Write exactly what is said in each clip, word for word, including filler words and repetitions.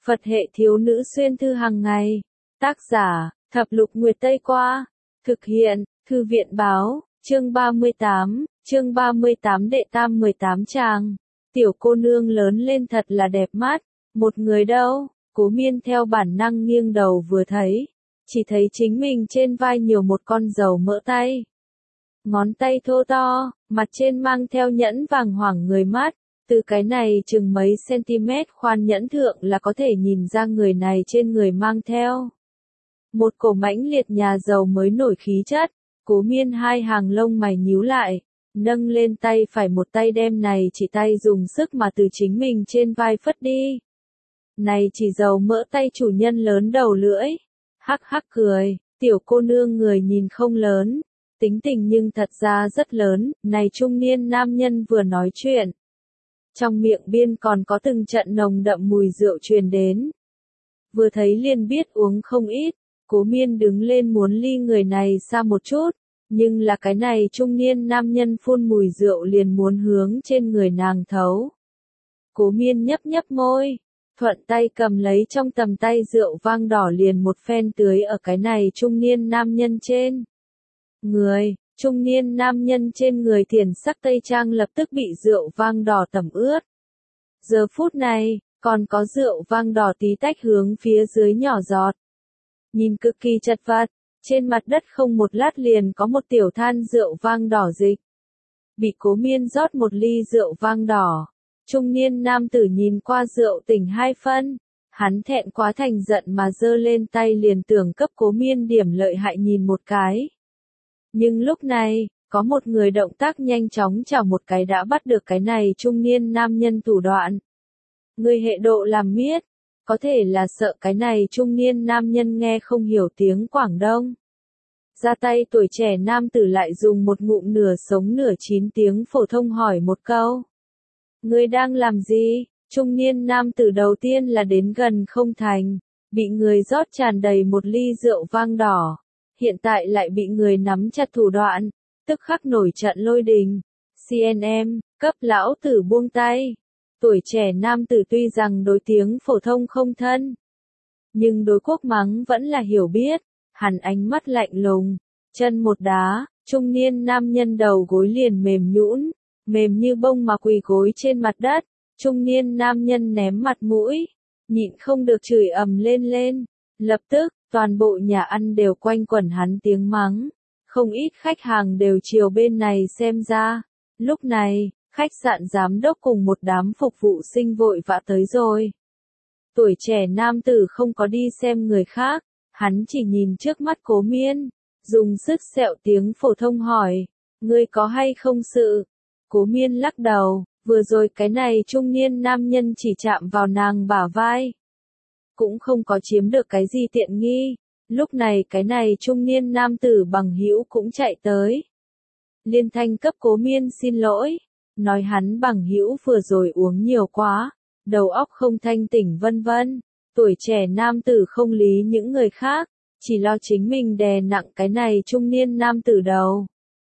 Phật hệ thiếu nữ xuyên thư hàng ngày. Tác giả, Thập lục Nguyệt Tây Qua. Thực hiện, Thư viện Báo, chương ba mươi tám, chương ba mươi tám đệ tam mười tám tràng. Tiểu cô nương lớn lên thật là đẹp mắt, một người đâu, Cố Miên theo bản năng nghiêng đầu vừa thấy. Chỉ thấy chính mình trên vai nhiều một con dầu mỡ tay. Ngón tay thô to, mặt trên mang theo nhẫn vàng hoàng người mắt. Từ cái này chừng mấy centimet khoan nhẫn thượng là có thể nhìn ra người này trên người mang theo. Một cổ mãnh liệt nhà giàu mới nổi khí chất. Cố Miên hai hàng lông mày nhíu lại, nâng lên tay phải một tay đem này chỉ tay dùng sức mà từ chính mình trên vai phất đi. Này chỉ dầu mỡ tay chủ nhân lớn đầu lưỡi. Hắc hắc cười, tiểu cô nương người nhìn không lớn, tính tình nhưng thật ra rất lớn. Này trung niên nam nhân vừa nói chuyện, trong miệng biên còn có từng trận nồng đậm mùi rượu truyền đến. Vừa thấy liền biết uống không ít, Cố Miên đứng lên muốn ly người này xa một chút, nhưng là cái này trung niên nam nhân phun mùi rượu liền muốn hướng trên người nàng thấu. Cố Miên nhấp nhấp môi, thuận tay cầm lấy trong tầm tay rượu vang đỏ liền một phen tưới ở cái này trung niên nam nhân trên người. Trung niên nam nhân trên người thiển sắc tây trang lập tức bị rượu vang đỏ tẩm ướt. Giờ phút này, còn có rượu vang đỏ tí tách hướng phía dưới nhỏ giọt. Nhìn cực kỳ chật vật, trên mặt đất không một lát liền có một tiểu than rượu vang đỏ dịch. Bị Cố Miên rót một ly rượu vang đỏ. Trung niên nam tử nhìn qua rượu tỉnh hai phân. Hắn thẹn quá thành giận mà giơ lên tay liền tưởng cấp Cố Miên điểm lợi hại nhìn một cái. Nhưng lúc này, có một người động tác nhanh chóng chảo một cái đã bắt được cái này trung niên nam nhân thủ đoạn. Người hệ độ làm miết, có thể là sợ cái này trung niên nam nhân nghe không hiểu tiếng Quảng Đông. Ra tay tuổi trẻ nam tử lại dùng một ngụm nửa sống nửa chín tiếng phổ thông hỏi một câu. Người đang làm gì? Trung niên nam tử đầu tiên là đến gần không thành, bị người rót tràn đầy một ly rượu vang đỏ. Hiện tại lại bị người nắm chặt thủ đoạn, tức khắc nổi trận lôi đình. xê en em, cấp lão tử buông tay. Tuổi trẻ nam tử tuy rằng đối tiếng phổ thông không thân, nhưng đối quốc mắng vẫn là hiểu biết. Hắn ánh mắt lạnh lùng, chân một đá, trung niên nam nhân đầu gối liền mềm nhũn, mềm như bông mà quỳ gối trên mặt đất. Trung niên nam nhân ném mặt mũi, nhịn không được chửi ầm lên lên. Lập tức, toàn bộ nhà ăn đều quanh quẩn hắn tiếng mắng. Không ít khách hàng đều chiều bên này xem ra. Lúc này, khách sạn giám đốc cùng một đám phục vụ sinh vội vã tới rồi. Tuổi trẻ nam tử không có đi xem người khác, hắn chỉ nhìn trước mắt Cố Miên, dùng sức sẹo tiếng phổ thông hỏi, ngươi có hay không sự? Cố Miên lắc đầu, vừa rồi cái này trung niên nam nhân chỉ chạm vào nàng bả vai, cũng không có chiếm được cái gì tiện nghi. Lúc này cái này trung niên nam tử bằng hữu cũng chạy tới. Liên thanh cấp Cố Miên xin lỗi, nói hắn bằng hữu vừa rồi uống nhiều quá, đầu óc không thanh tỉnh vân vân. Tuổi trẻ nam tử không lý những người khác, chỉ lo chính mình đè nặng cái này trung niên nam tử đầu.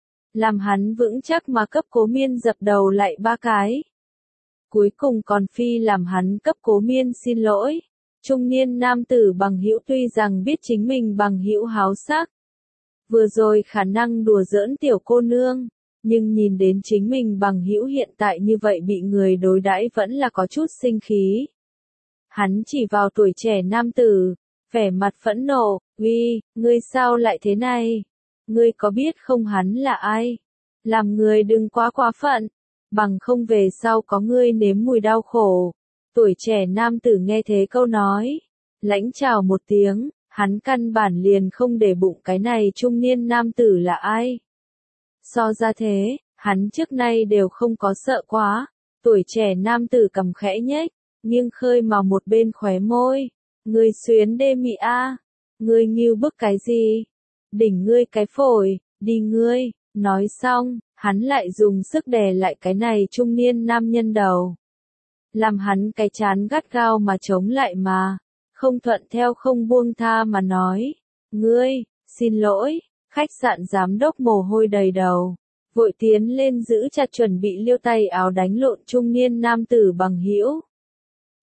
Làm hắn vững chắc mà cấp Cố Miên dập đầu lại ba cái. Cuối cùng còn phi làm hắn cấp Cố Miên xin lỗi. Trung niên nam tử bằng hữu tuy rằng biết chính mình bằng hữu háo sắc, vừa rồi khả năng đùa giỡn tiểu cô nương, nhưng nhìn đến chính mình bằng hữu hiện tại như vậy bị người đối đãi vẫn là có chút sinh khí. Hắn chỉ vào tuổi trẻ nam tử, vẻ mặt phẫn nộ, uy, ngươi sao lại thế này? Ngươi có biết không hắn là ai? Làm người đừng quá quá phận, bằng không về sau có ngươi nếm mùi đau khổ. Tuổi trẻ nam tử nghe thế câu nói, lãnh chào một tiếng, hắn căn bản liền không để bụng cái này trung niên nam tử là ai. So ra thế, hắn trước nay đều không có sợ quá. Tuổi trẻ nam tử cầm khẽ nhếch, nghiêng khơi màu một bên khóe môi. Ngươi xuyến đê mị a, ngươi nghiêu bức cái gì? Đỉnh ngươi cái phổi, đi ngươi. Nói xong, hắn lại dùng sức đè lại cái này trung niên nam nhân đầu. Làm hắn cái chán gắt gao mà chống lại mà, không thuận theo không buông tha mà nói. Ngươi, xin lỗi. Khách sạn giám đốc mồ hôi đầy đầu, vội tiến lên giữ chặt chuẩn bị liêu tay áo đánh lộn trung niên nam tử bằng hữu.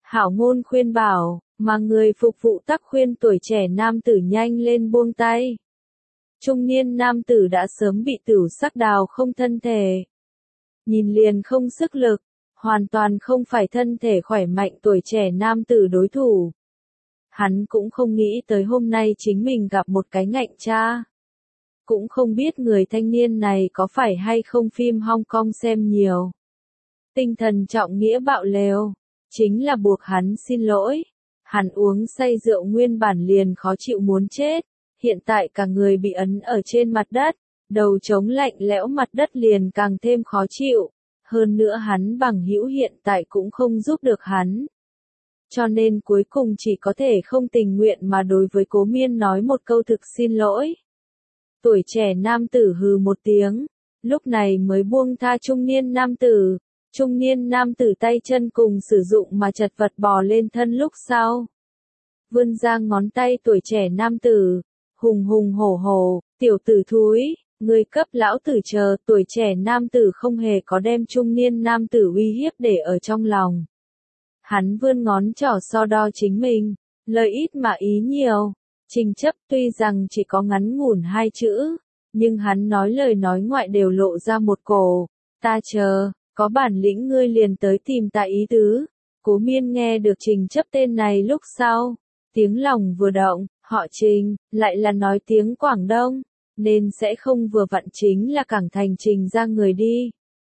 hảo ngôn khuyên bảo, mà người phục vụ tắc khuyên tuổi trẻ nam tử nhanh lên buông tay. Trung niên nam tử đã sớm bị tửu sắc đào không thân thể. Nhìn liền không sức lực, hoàn toàn không phải thân thể khỏe mạnh tuổi trẻ nam tử đối thủ. Hắn cũng không nghĩ tới hôm nay chính mình gặp một cái ngạnh cha. Cũng không biết người thanh niên này có phải hay không phim Hong Kong xem nhiều. Tinh thần trọng nghĩa bạo lều, chính là buộc hắn xin lỗi. Hắn uống say rượu nguyên bản liền khó chịu muốn chết, hiện tại cả người bị ấn ở trên mặt đất, đầu trống lạnh lẽo mặt đất liền càng thêm khó chịu. Hơn nữa hắn bằng hữu hiện tại cũng không giúp được hắn. Cho nên cuối cùng chỉ có thể không tình nguyện mà đối với Cố Miên nói một câu thực xin lỗi. Tuổi trẻ nam tử hừ một tiếng, lúc này mới buông tha trung niên nam tử. Trung niên nam tử tay chân cùng sử dụng mà chật vật bò lên thân lúc sau. Vươn ra ngón tay tuổi trẻ nam tử, hùng hùng hổ hổ, tiểu tử thúi, người cấp lão tử chờ. Tuổi trẻ nam tử không hề có đem trung niên nam tử uy hiếp để ở trong lòng. Hắn vươn ngón trỏ so đo chính mình, lời ít mà ý nhiều. Trình Chấp tuy rằng chỉ có ngắn ngủn hai chữ, nhưng hắn nói lời nói ngoại đều lộ ra một cổ, ta chờ, có bản lĩnh ngươi liền tới tìm ta ý tứ. Cố Miên nghe được Trình Chấp tên này lúc sau, tiếng lòng vừa động, họ Trình, lại là nói tiếng Quảng Đông, nên sẽ không vừa vặn chính là Cảng Thành Trình ra người đi.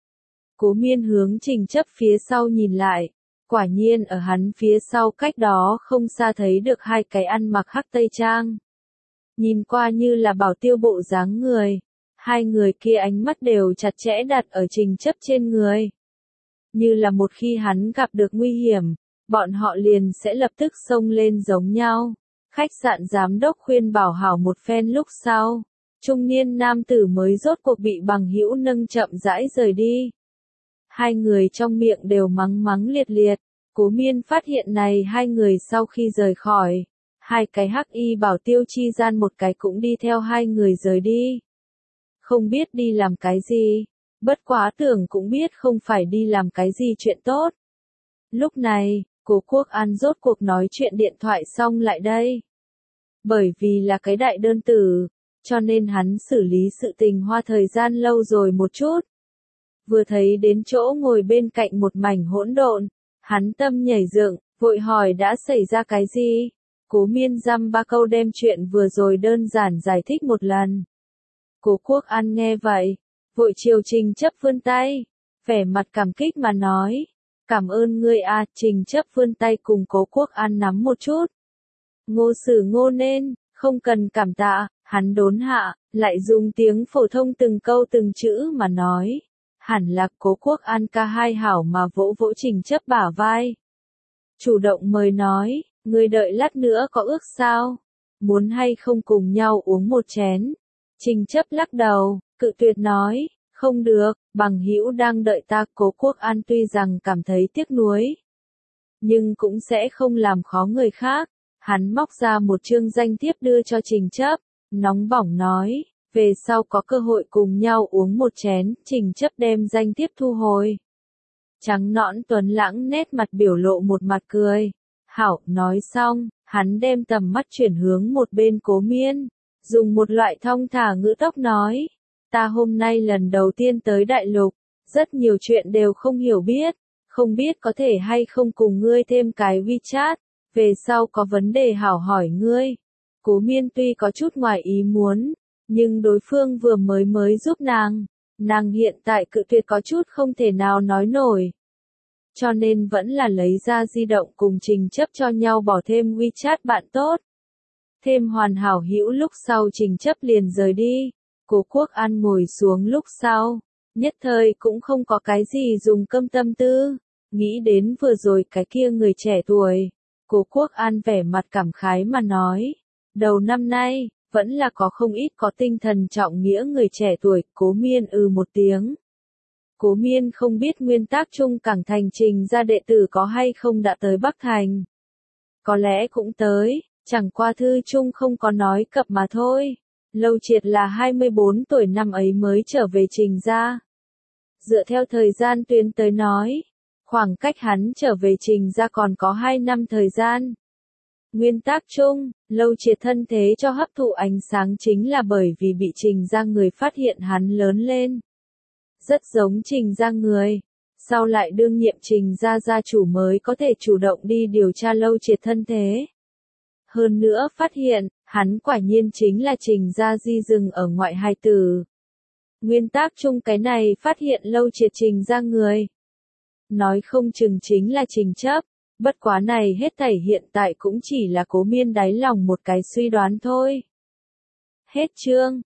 Cố Miên hướng Trình Chấp phía sau nhìn lại. Quả nhiên ở hắn phía sau cách đó không xa thấy được hai cái ăn mặc hắc tây trang. Nhìn qua như là bảo tiêu bộ dáng người. Hai người kia ánh mắt đều chặt chẽ đặt ở Trình Chấp trên người. Như là một khi hắn gặp được nguy hiểm, bọn họ liền sẽ lập tức xông lên giống nhau. Khách sạn giám đốc khuyên bảo hảo một phen lúc sau. Trung niên nam tử mới rốt cuộc bị bằng hữu nâng chậm rãi rời đi. Hai người trong miệng đều mắng mắng liệt liệt. Cố Miên phát hiện này hai người sau khi rời khỏi. Hai cái hắc y bảo tiêu chi gian một cái cũng đi theo hai người rời đi. Không biết đi làm cái gì. Bất quá tưởng cũng biết không phải đi làm cái gì chuyện tốt. Lúc này, Cố Quốc An rốt cuộc nói chuyện điện thoại xong lại đây. Bởi vì là cái đại đơn tử, cho nên hắn xử lý sự tình hoa thời gian lâu rồi một chút. Vừa thấy đến chỗ ngồi bên cạnh một mảnh hỗn độn, hắn tâm nhảy dựng, vội hỏi đã xảy ra cái gì. Cố Miên dăm ba câu đem chuyện vừa rồi đơn giản giải thích một lần. Cố Quốc An nghe vậy, vội chiều Trình Chấp vươn tay, vẻ mặt cảm kích mà nói, cảm ơn ngươi a. Trình Chấp vươn tay cùng Cố Quốc An nắm một chút. Ngô Sử Ngô nên, không cần cảm tạ, hắn đốn hạ, lại dùng tiếng phổ thông từng câu từng chữ mà nói. Hẳn là Cố Quốc An ca hai hảo mà vỗ vỗ Trình Chấp bả vai. Chủ động mời nói, ngươi đợi lát nữa có ước sao? Muốn hay không cùng nhau uống một chén? Trình Chấp lắc đầu, cự tuyệt nói, không được, bằng hữu đang đợi ta. Cố Quốc An tuy rằng cảm thấy tiếc nuối, nhưng cũng sẽ không làm khó người khác. Hắn móc ra một chương danh thiếp đưa cho Trình Chấp, nóng bỏng nói. Về sau có cơ hội cùng nhau uống một chén. Trình Chấp đem danh thiếp thu hồi. Trắng nõn tuấn lãng nét mặt biểu lộ một mặt cười. Hảo, nói xong, hắn đem tầm mắt chuyển hướng một bên Cố Miên, dùng một loại thong thả ngữ tốc nói, ta hôm nay lần đầu tiên tới đại lục, rất nhiều chuyện đều không hiểu biết, không biết có thể hay không cùng ngươi thêm cái WeChat, về sau có vấn đề hảo hỏi ngươi. Cố Miên tuy có chút ngoài ý muốn, nhưng đối phương vừa mới mới giúp nàng, nàng hiện tại cự tuyệt có chút không thể nào nói nổi. Cho nên vẫn là lấy ra di động cùng Trình Chấp cho nhau bỏ thêm WeChat bạn tốt. Thêm hoàn hảo hữu lúc sau Trình Chấp liền rời đi. Cố Quốc An ngồi xuống lúc sau, nhất thời cũng không có cái gì dùng cơm tâm tư, nghĩ đến vừa rồi cái kia người trẻ tuổi. Cố Quốc An vẻ mặt cảm khái mà nói, đầu năm nay, vẫn là có không ít có tinh thần trọng nghĩa người trẻ tuổi. Cố Miên ư một tiếng. Cố Miên không biết nguyên tắc chung Cảng Thành Trình ra đệ tử có hay không đã tới Bắc Thành. Có lẽ cũng tới, chẳng qua thư chung không có nói cập mà thôi. Lâu Triệt là hai mươi bốn tuổi năm ấy mới trở về Trình ra. Dựa theo thời gian tuyến tới nói, Khoảng cách hắn trở về Trình gia còn có hai năm thời gian. Nguyên tắc chung, Lâu Triệt thân thế cho hấp thụ ánh sáng chính là bởi vì bị Trình gia người phát hiện hắn lớn lên. Rất giống Trình gia người. Sau lại đương nhiệm Trình gia gia chủ mới có thể chủ động đi điều tra Lâu Triệt thân thế. Hơn nữa phát hiện, hắn quả nhiên chính là Trình gia di dừng ở ngoại hài tử. Nguyên tắc chung cái này phát hiện Lâu Triệt Trình gia người. Nói không chừng chính là Trình chấp, bất quá này hết thảy hiện tại cũng chỉ là Cố Miên đáy lòng một cái suy đoán thôi. Hết chương.